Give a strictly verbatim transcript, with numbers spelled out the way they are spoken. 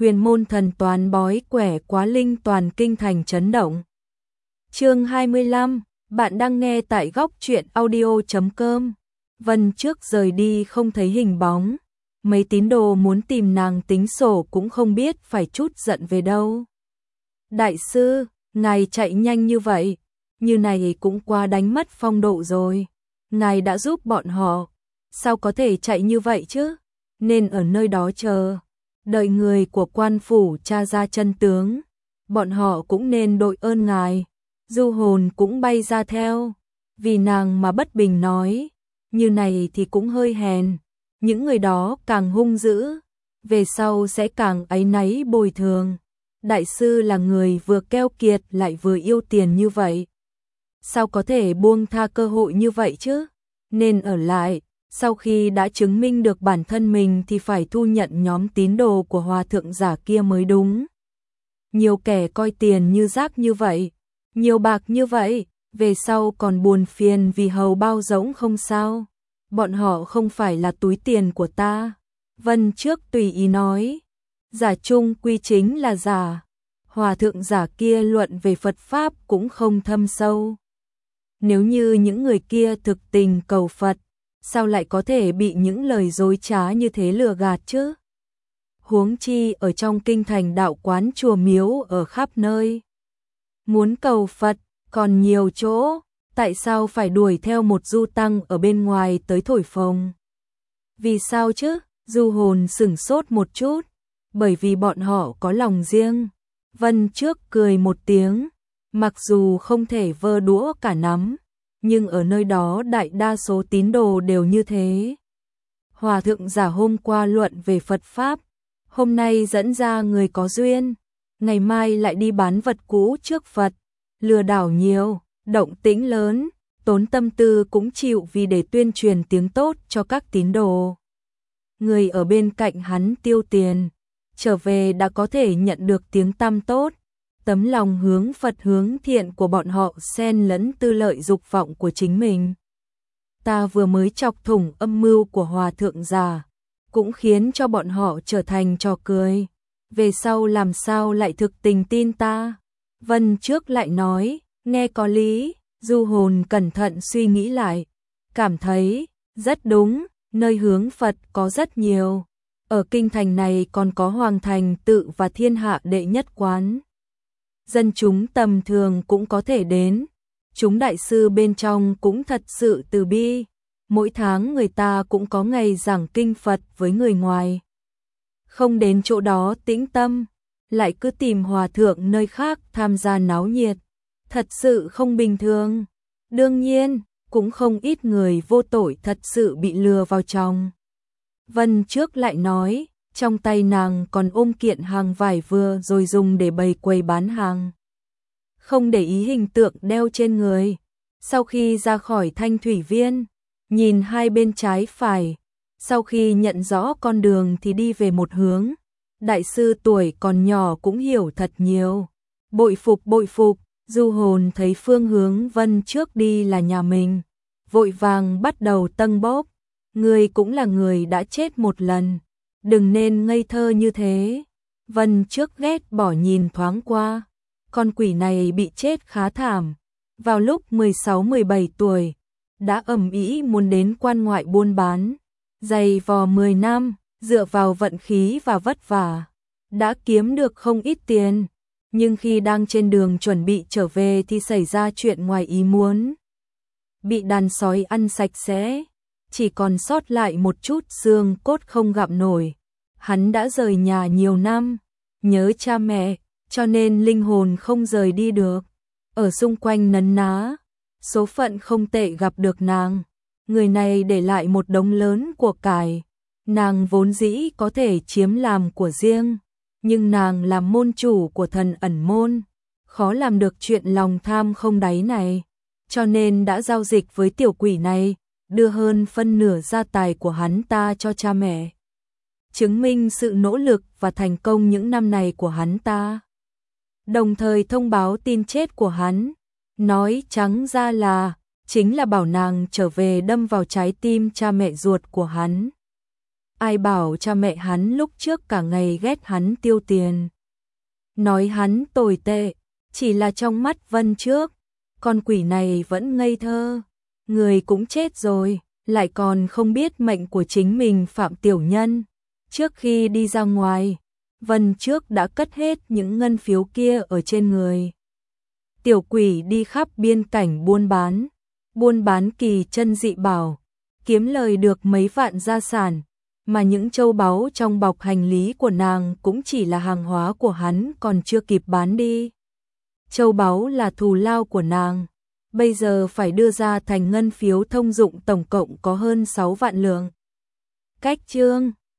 huyền môn thần toán bói quẻ quá linh toàn kinh thành chấn động. Chương hai mươi lăm, bạn đang nghe tại góc truyện audio chấm com. Vân trước rời đi không thấy hình bóng, mấy tín đồ muốn tìm nàng tính sổ cũng không biết phải chút giận về đâu. Đại sư, ngài chạy nhanh như vậy, như này cũng quá đánh mất phong độ rồi. Ngài đã giúp bọn họ, sao có thể chạy như vậy chứ? Nên ở nơi đó chờ, đợi người của quan phủ tra ra chân tướng. Bọn họ cũng nên đội ơn ngài. Du Hồn cũng bay ra theo, vì nàng mà bất bình nói, như này thì cũng hơi hèn. Những người đó càng hung dữ, về sau sẽ càng áy náy bồi thường. Đại sư là người vừa keo kiệt lại vừa yêu tiền như vậy, sao có thể buông tha cơ hội như vậy chứ? Nên ở lại, sau khi đã chứng minh được bản thân mình thì phải thu nhận nhóm tín đồ của hòa thượng giả kia mới đúng. Nhiều kẻ coi tiền như rác như vậy, nhiều bạc như vậy, về sau còn buồn phiền vì hầu bao rỗng không sao. Bọn họ không phải là túi tiền của ta. Vân trước tùy ý nói, giả chung quy chính là giả. Hòa thượng giả kia luận về Phật Pháp cũng không thâm sâu. Nếu như những người kia thực tình cầu Phật, sao lại có thể bị những lời dối trá như thế lừa gạt chứ? Huống chi ở trong kinh thành đạo quán chùa miếu ở khắp nơi. Muốn cầu Phật, còn nhiều chỗ, tại sao phải đuổi theo một du tăng ở bên ngoài tới thổi phồng? Vì sao chứ? Du Hồn sửng sốt một chút, bởi vì bọn họ có lòng riêng. Vân trước cười một tiếng, mặc dù không thể vơ đũa cả nắm, nhưng ở nơi đó đại đa số tín đồ đều như thế. Hòa thượng giả hôm qua luận về Phật Pháp, hôm nay dẫn ra người có duyên, ngày mai lại đi bán vật cũ trước Phật, lừa đảo nhiều, động tĩnh lớn, tốn tâm tư cũng chịu vì để tuyên truyền tiếng tốt cho các tín đồ. Người ở bên cạnh hắn tiêu tiền, trở về đã có thể nhận được tiếng tăm tốt. Tấm lòng hướng Phật hướng thiện của bọn họ xen lẫn tư lợi dục vọng của chính mình. Ta vừa mới chọc thủng âm mưu của hòa thượng già, cũng khiến cho bọn họ trở thành trò cười. Về sau làm sao lại thực tình tin ta? Vân trước lại nói, nghe có lý. Du Hồn cẩn thận suy nghĩ lại, cảm thấy rất đúng, nơi hướng Phật có rất nhiều. Ở kinh thành này còn có Hoàng Thành Tự và thiên hạ đệ nhất quán. Dân chúng tầm thường cũng có thể đến. Chúng đại sư bên trong cũng thật sự từ bi. Mỗi tháng người ta cũng có ngày giảng kinh Phật với người ngoài. Không đến chỗ đó tĩnh tâm, lại cứ tìm hòa thượng nơi khác tham gia náo nhiệt. Thật sự không bình thường. Đương nhiên, cũng không ít người vô tội thật sự bị lừa vào trong. Vân trước lại nói, trong tay nàng còn ôm kiện hàng vải vừa rồi dùng để bày quầy bán hàng. Không để ý hình tượng đeo trên người. Sau khi ra khỏi Thanh Thủy Viên, nhìn hai bên trái phải, sau khi nhận rõ con đường thì đi về một hướng. Đại sư tuổi còn nhỏ cũng hiểu thật nhiều. Bội phục bội phục. Du Hồn thấy phương hướng Vân trước đi là nhà mình, vội vàng bắt đầu tâng bốp. Người cũng là người đã chết một lần, đừng nên ngây thơ như thế. Vân trước ghét bỏ nhìn thoáng qua, con quỷ này bị chết khá thảm. Vào lúc mười sáu mười bảy tuổi, đã ầm ĩ muốn đến quan ngoại buôn bán, dày vò mười năm, dựa vào vận khí và vất vả, đã kiếm được không ít tiền. Nhưng khi đang trên đường chuẩn bị trở về thì xảy ra chuyện ngoài ý muốn. Bị đàn sói ăn sạch sẽ, chỉ còn sót lại một chút xương cốt không gặm nổi. Hắn đã rời nhà nhiều năm, nhớ cha mẹ, cho nên linh hồn không rời đi được. Ở xung quanh nấn ná, số phận không tệ gặp được nàng. Người này để lại một đống lớn của cải. Nàng vốn dĩ có thể chiếm làm của riêng, nhưng nàng làm môn chủ của thần ẩn môn, khó làm được chuyện lòng tham không đáy này, cho nên đã giao dịch với tiểu quỷ này, đưa hơn phân nửa gia tài của hắn ta cho cha mẹ. Chứng minh sự nỗ lực và thành công những năm này của hắn ta. Đồng thời thông báo tin chết của hắn, nói trắng ra là, chính là bảo nàng trở về đâm vào trái tim cha mẹ ruột của hắn. ai bảo cha mẹ hắn lúc trước cả ngày ghét hắn tiêu tiền. Nói hắn tồi tệ, chỉ là trong mắt Vân Trước, con quỷ này vẫn ngây thơ, người cũng chết rồi, lại còn không biết mệnh của chính mình. Phạm Tiểu Nhân, trước khi đi ra ngoài, Vân Trước đã cất hết những ngân phiếu kia ở trên người. Tiểu quỷ đi khắp biên cảnh buôn bán, buôn bán kỳ chân dị bảo, kiếm lời được mấy vạn gia sản, mà những châu báu trong bọc hành lý của nàng cũng chỉ là hàng hóa của hắn còn chưa kịp bán đi. Châu báu là thù lao của nàng, bây giờ phải đưa ra thành ngân phiếu thông dụng, tổng cộng có hơn sáu vạn lượng. Cách chương